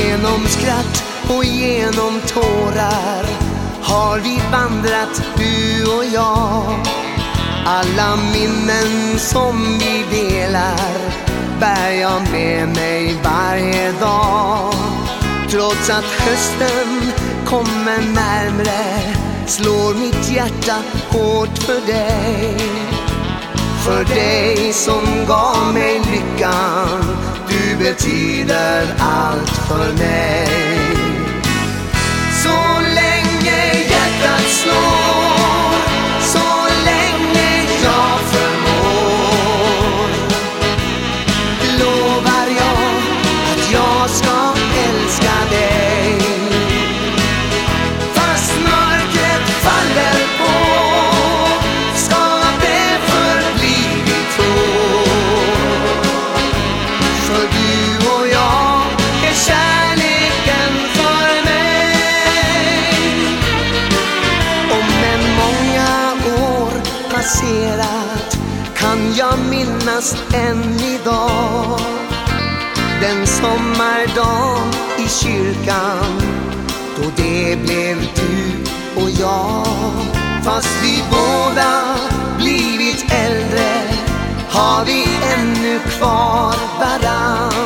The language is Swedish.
Genom skratt och genom tårar har vi vandrat, du och jag. Alla minnen som vi delar bär jag med mig varje dag. Trots att hösten kommer närmre slår mitt hjärta hårt för dig. För dig som gav mig lyckan, du betyder allt för mig. Så länge hjärtat slår, så länge jag förmår, lovar jag att jag ska älska dig. Fast mörkret faller på, ska det förbli vi två. För du och jag är kärleken för mig. Och med många år passerat kan jag minnas än idag den sommardagen i kyrkan, då det blev du och jag. Fast vi båda blivit äldre har vi ännu kvar varann.